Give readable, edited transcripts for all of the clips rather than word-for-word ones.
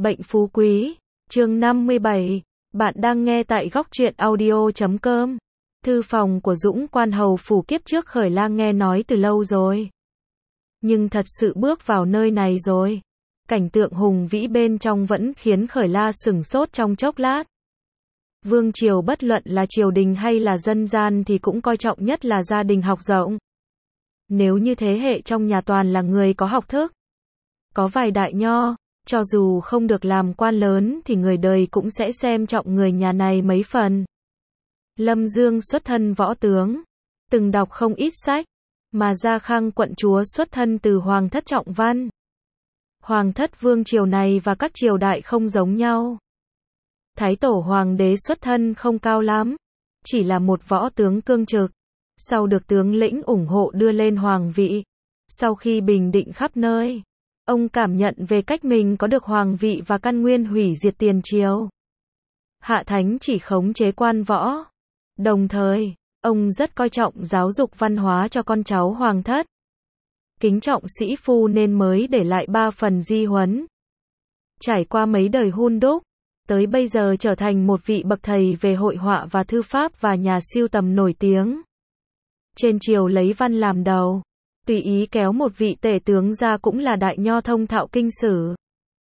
Bệnh phú quý, chương 57, bạn đang nghe tại góc truyện audio.com. Thư phòng của Dũng Quan Hầu phủ kiếp trước Khởi La nghe nói từ lâu rồi. Nhưng thật sự bước vào nơi này rồi. Cảnh tượng hùng vĩ bên trong vẫn khiến Khởi La sửng sốt trong chốc lát. Vương triều bất luận là triều đình hay là dân gian thì cũng coi trọng nhất là gia đình học rộng. Nếu như thế hệ trong nhà toàn là người có học thức, có vài đại nho, cho dù không được làm quan lớn thì người đời cũng sẽ xem trọng người nhà này mấy phần. Lâm Dương xuất thân võ tướng, từng đọc không ít sách, mà Gia Khang quận chúa xuất thân từ hoàng thất trọng văn. Hoàng thất vương triều này và các triều đại không giống nhau. Thái tổ hoàng đế xuất thân không cao lắm, chỉ là một võ tướng cương trực, sau được tướng lĩnh ủng hộ đưa lên hoàng vị. Sau khi bình định khắp nơi, ông cảm nhận về cách mình có được hoàng vị và căn nguyên hủy diệt tiền triều. Hạ Thánh chỉ khống chế quan võ. Đồng thời, ông rất coi trọng giáo dục văn hóa cho con cháu hoàng thất. Kính trọng sĩ phu nên mới để lại 3 phần di huấn. Trải qua mấy đời hun đúc, tới bây giờ trở thành một vị bậc thầy về hội họa và thư pháp và nhà sưu tầm nổi tiếng. Trên triều lấy văn làm đầu, tùy ý kéo một vị tể tướng ra cũng là đại nho thông thạo kinh sử.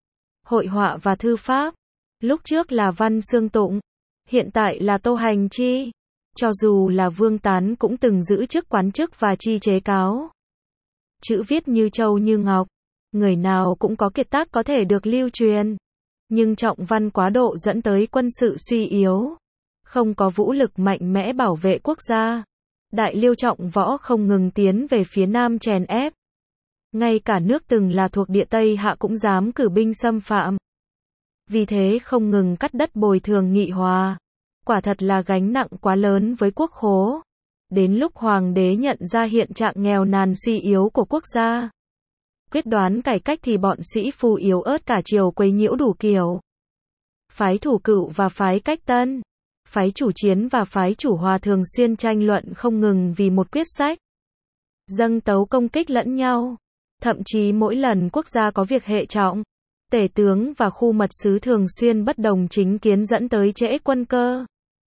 Hội họa và thư pháp, lúc trước là Văn Xương Tụng, hiện tại là Tô Hành Chi. Cho dù là Vương Tán cũng từng giữ chức quán chức và chi chế cáo. Chữ viết như châu như ngọc, người nào cũng có kiệt tác có thể được lưu truyền. Nhưng trọng văn quá độ dẫn tới quân sự suy yếu, không có vũ lực mạnh mẽ bảo vệ quốc gia. Đại Liêu trọng võ không ngừng tiến về phía nam chèn ép. Ngay cả nước từng là thuộc địa Tây Hạ cũng dám cử binh xâm phạm. Vì thế không ngừng cắt đất bồi thường nghị hòa. Quả thật là gánh nặng quá lớn với quốc khố. Đến lúc hoàng đế nhận ra hiện trạng nghèo nàn suy yếu của quốc gia, quyết đoán cải cách thì bọn sĩ phu yếu ớt cả triều quấy nhiễu đủ kiểu. Phái Thủ Cựu và phái Cách Tân, phái Chủ Chiến và phái Chủ Hòa thường xuyên tranh luận không ngừng vì một quyết sách. Dâng tấu công kích lẫn nhau. Thậm chí mỗi lần quốc gia có việc hệ trọng, tể tướng và khu mật sứ thường xuyên bất đồng chính kiến dẫn tới trễ quân cơ.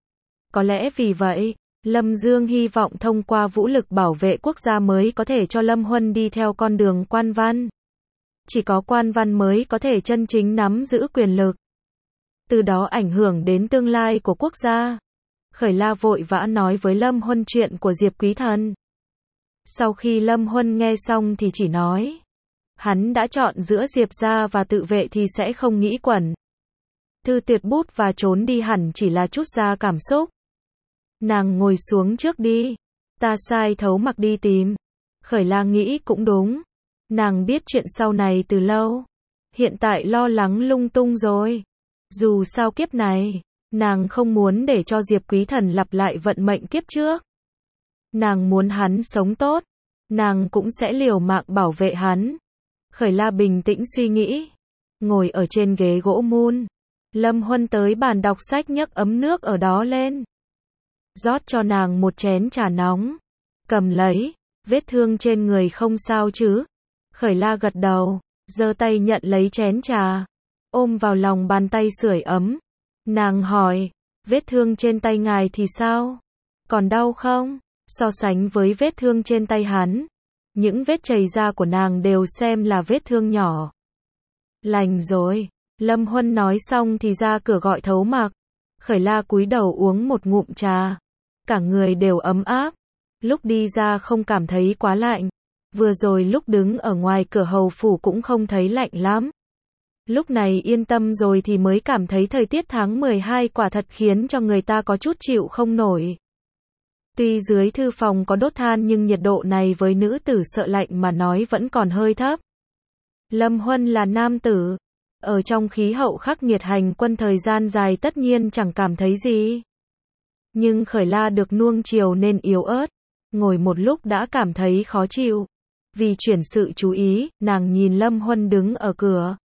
Có lẽ vì vậy, Lâm Dương hy vọng thông qua vũ lực bảo vệ quốc gia mới có thể cho Lâm Huân đi theo con đường quan văn. Chỉ có quan văn mới có thể chân chính nắm giữ quyền lực, từ đó ảnh hưởng đến tương lai của quốc gia. Khởi La vội vã nói với Lâm Huân chuyện của Diệp Quý Thần. Sau khi Lâm Huân nghe xong thì chỉ nói, hắn đã chọn giữa Diệp gia và tự vệ thì sẽ không nghĩ quẩn. Thư tuyệt bút và trốn đi hẳn chỉ là chút ra cảm xúc. Nàng ngồi xuống trước đi, ta sai Thấu Mặc đi tìm. Khởi La nghĩ cũng đúng. Nàng biết chuyện sau này từ lâu, hiện tại lo lắng lung tung rồi. Dù sao kiếp này, nàng không muốn để cho Diệp Quý Thần lặp lại vận mệnh kiếp trước. Nàng muốn hắn sống tốt, nàng cũng sẽ liều mạng bảo vệ hắn. Khởi La bình tĩnh suy nghĩ, ngồi ở trên ghế gỗ mun. Lâm Huân tới bàn đọc sách nhấc ấm nước ở đó lên, rót cho nàng một chén trà nóng. Cầm lấy, vết thương trên người không sao chứ? Khởi La gật đầu, giơ tay nhận lấy chén trà, ôm vào lòng bàn tay sưởi ấm. Nàng hỏi, vết thương trên tay ngài thì sao? Còn đau không? So sánh với vết thương trên tay hắn, những vết chảy ra của nàng đều xem là vết thương nhỏ. Lành rồi. Lâm Huân nói xong thì ra cửa gọi Thấu Mặc. Khởi La cúi đầu uống một ngụm trà, cả người đều ấm áp. Lúc đi ra không cảm thấy quá lạnh. Vừa rồi lúc đứng ở ngoài cửa hầu phủ cũng không thấy lạnh lắm. Lúc này yên tâm rồi thì mới cảm thấy thời tiết tháng 12 quả thật khiến cho người ta có chút chịu không nổi. Tuy dưới thư phòng có đốt than nhưng nhiệt độ này với nữ tử sợ lạnh mà nói vẫn còn hơi thấp. Lâm Huân là nam tử, ở trong khí hậu khắc nghiệt hành quân thời gian dài tất nhiên chẳng cảm thấy gì. Nhưng Khởi La được nuông chiều nên yếu ớt, ngồi một lúc đã cảm thấy khó chịu. Vì chuyển sự chú ý, nàng nhìn Lâm Huân đứng ở cửa.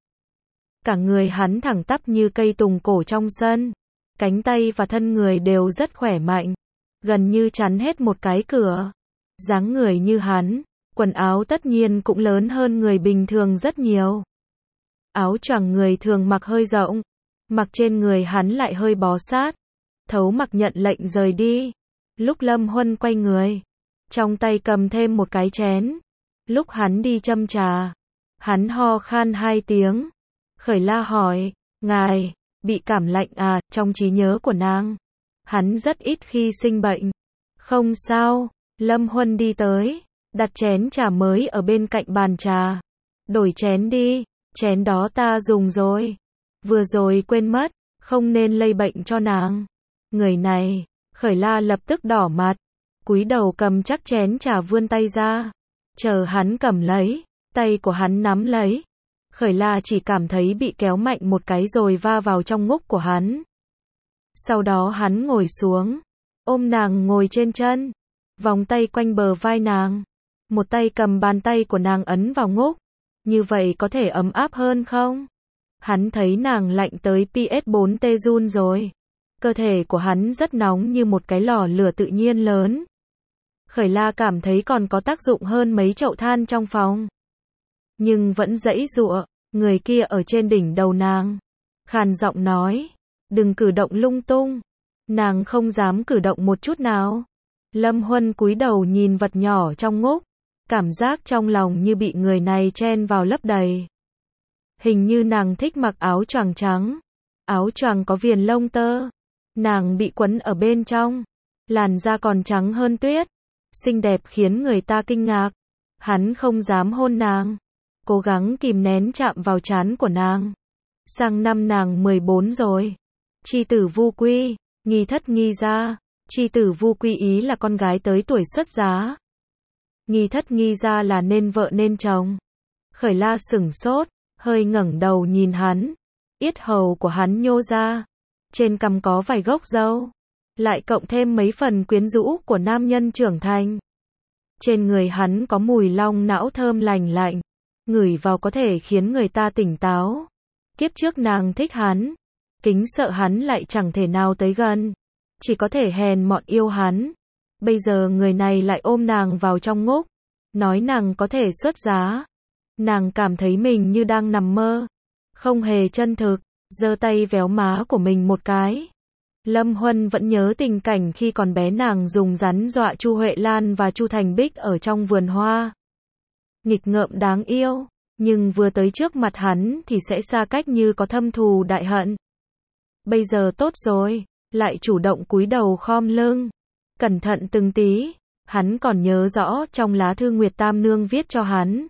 Cả người hắn thẳng tắp như cây tùng cổ trong sân, cánh tay và thân người đều rất khỏe mạnh, gần như chắn hết một cái cửa. Dáng người như hắn, quần áo tất nhiên cũng lớn hơn người bình thường rất nhiều. áo choàng người thường mặc hơi rộng, mặc trên người hắn lại hơi bó sát. Thấu Mặc nhận lệnh rời đi. Lúc Lâm Huân quay người, trong tay cầm thêm một cái chén. Lúc hắn đi châm trà, hắn ho khan 2 tiếng. Khởi La hỏi, ngài, bị cảm lạnh à? Trong trí nhớ của nàng, hắn rất ít khi sinh bệnh. Không sao. Lâm Huân đi tới, đặt chén trà mới ở bên cạnh bàn trà. Đổi chén đi, chén đó ta dùng rồi. Vừa rồi quên mất, không nên lây bệnh cho nàng. Người này, Khởi La lập tức đỏ mặt, cúi đầu cầm chắc chén trà vươn tay ra. Chờ hắn cầm lấy, tay của hắn nắm lấy. Khởi La chỉ cảm thấy bị kéo mạnh một cái rồi va vào trong ngúc của hắn. Sau đó hắn ngồi xuống, ôm nàng ngồi trên chân, vòng tay quanh bờ vai nàng. Một tay cầm bàn tay của nàng ấn vào ngúc. Như vậy có thể ấm áp hơn không? Hắn thấy nàng lạnh tới PS4T run rồi. Cơ thể của hắn rất nóng như một cái lò lửa tự nhiên lớn. Khởi La cảm thấy còn có tác dụng hơn mấy chậu than trong phòng. Nhưng vẫn giãy giụa, người kia ở trên đỉnh đầu nàng. Khàn giọng nói, đừng cử động lung tung. Nàng không dám cử động một chút nào. Lâm Huân cúi đầu nhìn vật nhỏ trong ngúc. Cảm giác trong lòng như bị người này chen vào lấp đầy. Hình như nàng thích mặc áo choàng trắng. Áo choàng có viền lông tơ. Nàng bị quấn ở bên trong. Làn da còn trắng hơn tuyết. Xinh đẹp khiến người ta kinh ngạc. Hắn không dám hôn nàng. Cố gắng kìm nén chạm vào trán của nàng. Sang năm nàng 14 rồi. Chi tử Vu Quy, nghi thất nghi gia. Chi tử Vu Quy ý là con gái tới tuổi xuất giá. Nghi thất nghi gia là nên vợ nên chồng. Khởi La sửng sốt, hơi ngẩng đầu nhìn hắn. Yết hầu của hắn nhô ra. Trên cằm có vài gốc râu. Lại cộng thêm mấy phần quyến rũ của nam nhân trưởng thành. Trên người hắn có mùi long não thơm lành lạnh. Ngửi vào có thể khiến người ta tỉnh táo. Kiếp trước nàng thích hắn. Kính sợ hắn lại chẳng thể nào tới gần. Chỉ có thể hèn mọn yêu hắn. Bây giờ người này lại ôm nàng vào trong ngúc. Nói nàng có thể xuất giá. Nàng cảm thấy mình như đang nằm mơ. Không hề chân thực. Giơ tay véo má của mình một cái. Lâm Huân vẫn nhớ tình cảnh khi còn bé nàng dùng rắn dọa Chu Huệ Lan và Chu Thành Bích ở trong vườn hoa. Nghịch ngợm đáng yêu. Nhưng vừa tới trước mặt hắn thì sẽ xa cách như có thâm thù đại hận. Bây giờ tốt rồi. Lại chủ động cúi đầu khom lưng. Cẩn thận từng tí. Hắn còn nhớ rõ trong lá thư Nguyệt Tam Nương viết cho hắn.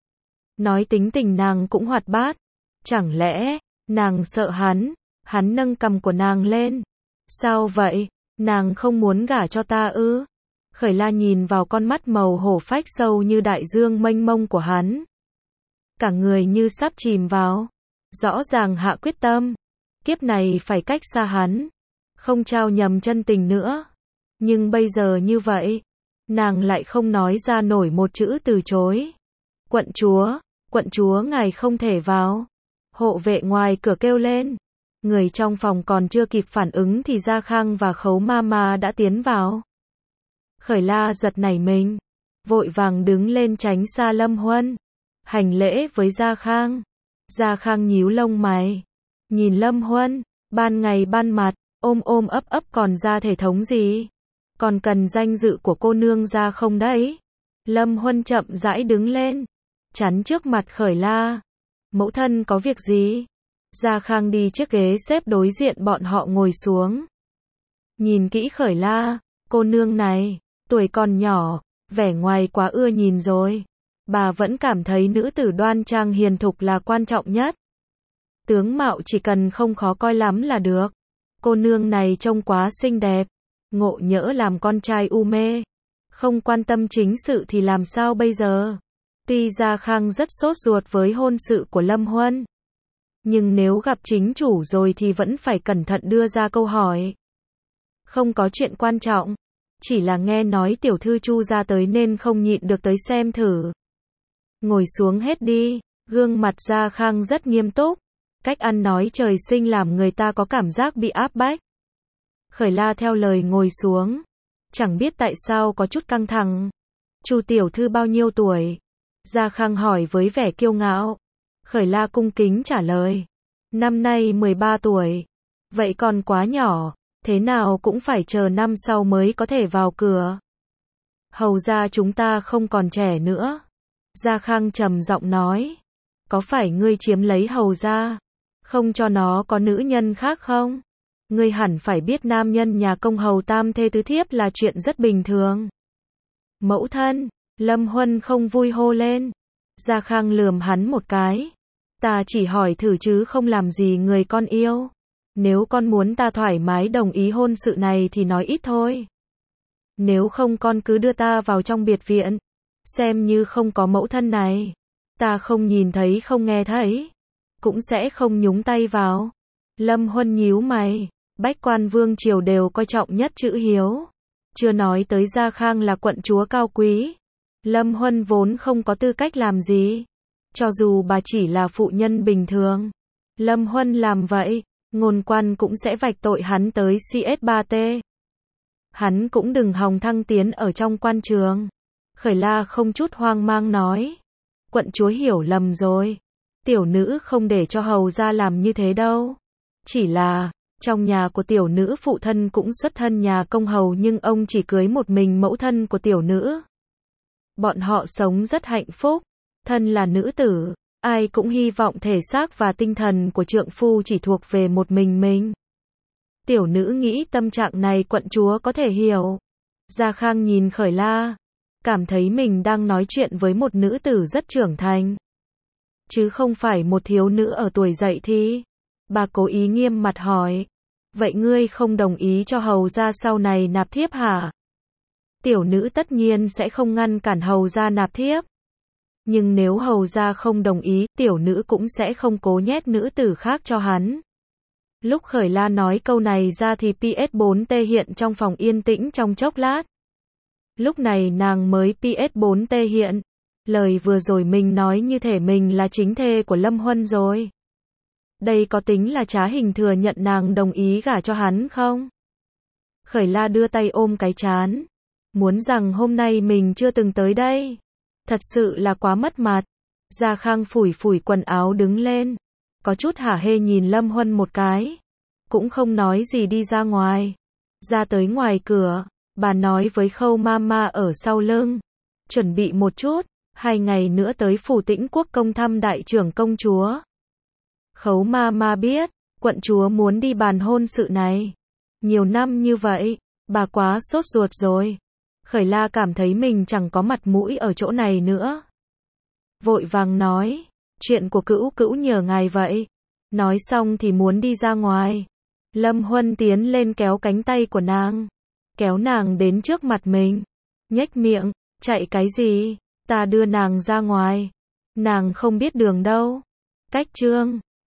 Nói tính tình nàng cũng hoạt bát. Chẳng lẽ, nàng sợ hắn? Hắn nâng cằm của nàng lên. Sao vậy? Nàng không muốn gả cho ta ư? Khởi La nhìn vào con mắt màu hổ phách sâu như đại dương mênh mông của hắn. Cả người như sắp chìm vào. Rõ ràng hạ quyết tâm. Kiếp này phải cách xa hắn. Không trao nhầm chân tình nữa. Nhưng bây giờ như vậy, nàng lại không nói ra nổi một chữ từ chối. Quận chúa ngài không thể vào. Hộ vệ ngoài cửa kêu lên. Người trong phòng còn chưa kịp phản ứng thì Gia Khang và Khấu Mama đã tiến vào. Khởi La giật nảy mình, vội vàng đứng lên tránh xa Lâm Huân, hành lễ với Gia Khang. Gia Khang nhíu lông mày, nhìn Lâm Huân, ban ngày ban mặt, ôm ấp còn ra thể thống gì? Còn cần danh dự của cô nương ra không đấy? Lâm Huân chậm rãi đứng lên, chắn trước mặt Khởi La. Mẫu thân có việc gì? Gia Khang đi chiếc ghế xếp đối diện bọn họ ngồi xuống. Nhìn kỹ Khởi La, cô nương này, tuổi còn nhỏ, vẻ ngoài quá ưa nhìn rồi. Bà vẫn cảm thấy nữ tử đoan trang hiền thục là quan trọng nhất. Tướng mạo chỉ cần không khó coi lắm là được. Cô nương này trông quá xinh đẹp, ngộ nhỡ làm con trai u mê. Không quan tâm chính sự thì làm sao bây giờ? Tuy Gia Khang rất sốt ruột với hôn sự của Lâm Huân. Nhưng nếu gặp chính chủ rồi thì vẫn phải cẩn thận đưa ra câu hỏi. Không có chuyện quan trọng. Chỉ là nghe nói tiểu thư Chu ra tới nên không nhịn được tới xem thử. Ngồi xuống hết đi. Gương mặt Gia Khang rất nghiêm túc. Cách ăn nói trời sinh làm người ta có cảm giác bị áp bách. Khởi La theo lời ngồi xuống. Chẳng biết tại sao có chút căng thẳng. Chu tiểu thư bao nhiêu tuổi? Gia Khang hỏi với vẻ kiêu ngạo. Khởi La cung kính trả lời. Năm nay 13 tuổi. Vậy còn quá nhỏ, thế nào cũng phải chờ năm sau mới có thể vào cửa. Hầu gia chúng ta không còn trẻ nữa. Gia Khang trầm giọng nói. Có phải ngươi chiếm lấy hầu gia, không cho nó có nữ nhân khác không? Ngươi hẳn phải biết nam nhân nhà công hầu tam thê tứ thiếp là chuyện rất bình thường. Mẫu thân, Lâm Huân không vui hô lên. Gia Khang lườm hắn một cái. Ta chỉ hỏi thử chứ không làm gì người con yêu. Nếu con muốn ta thoải mái đồng ý hôn sự này thì nói ít thôi. Nếu không con cứ đưa ta vào trong biệt viện. Xem như không có mẫu thân này. Ta không nhìn thấy không nghe thấy. Cũng sẽ không nhúng tay vào. Lâm Huân nhíu mày. Bách quan vương triều đều coi trọng nhất chữ hiếu. Chưa nói tới Gia Khang là quận chúa cao quý. Lâm Huân vốn không có tư cách làm gì. Cho dù bà chỉ là phụ nhân bình thường. Lâm Huân làm vậy, ngôn quan cũng sẽ vạch tội hắn tới CS3T. Hắn cũng đừng hòng thăng tiến ở trong quan trường. Khởi La không chút hoang mang nói. Quận chúa hiểu lầm rồi. Tiểu nữ không để cho hầu gia làm như thế đâu. Chỉ là, trong nhà của tiểu nữ phụ thân cũng xuất thân nhà công hầu nhưng ông chỉ cưới một mình mẫu thân của tiểu nữ. Bọn họ sống rất hạnh phúc. Thân là nữ tử, ai cũng hy vọng thể xác và tinh thần của trượng phu chỉ thuộc về một mình. Tiểu nữ nghĩ tâm trạng này quận chúa có thể hiểu. Gia Khang nhìn Khởi La, cảm thấy mình đang nói chuyện với một nữ tử rất trưởng thành. Chứ không phải một thiếu nữ ở tuổi dậy thì. Bà cố ý nghiêm mặt hỏi. Vậy ngươi không đồng ý cho hầu gia sau này nạp thiếp hả? Tiểu nữ tất nhiên sẽ không ngăn cản hầu gia nạp thiếp. Nhưng nếu hầu gia không đồng ý, tiểu nữ cũng sẽ không cố nhét nữ tử khác cho hắn. Lúc Khởi La nói câu này ra thì PS4T hiện trong phòng yên tĩnh trong chốc lát. Lúc này nàng mới PS4T hiện. Lời vừa rồi mình nói như thể mình là chính thê của Lâm Huân rồi. Đây có tính là trá hình thừa nhận nàng đồng ý gả cho hắn không? Khởi La đưa tay ôm cái trán. Muốn rằng hôm nay mình chưa từng tới đây. Thật sự là quá mất mặt. Gia Khang phủi phủi quần áo đứng lên. Có chút hả hê nhìn Lâm Huân một cái. Cũng không nói gì đi ra ngoài. Ra tới ngoài cửa, bà nói với Khâu Mama ở sau lưng. Chuẩn bị một chút, 2 ngày nữa tới phủ Tĩnh Quốc công thăm đại trưởng công chúa. Khấu Mama biết, quận chúa muốn đi bàn hôn sự này. Nhiều năm như vậy, bà quá sốt ruột rồi. Khởi La cảm thấy mình chẳng có mặt mũi ở chỗ này nữa. Vội vàng nói, chuyện của cữu cữu nhờ ngài vậy. Nói xong thì muốn đi ra ngoài. Lâm Huân tiến lên kéo cánh tay của nàng. Kéo nàng đến trước mặt mình. Nhếch miệng, chạy cái gì? Ta đưa nàng ra ngoài. Nàng không biết đường đâu. Cách chương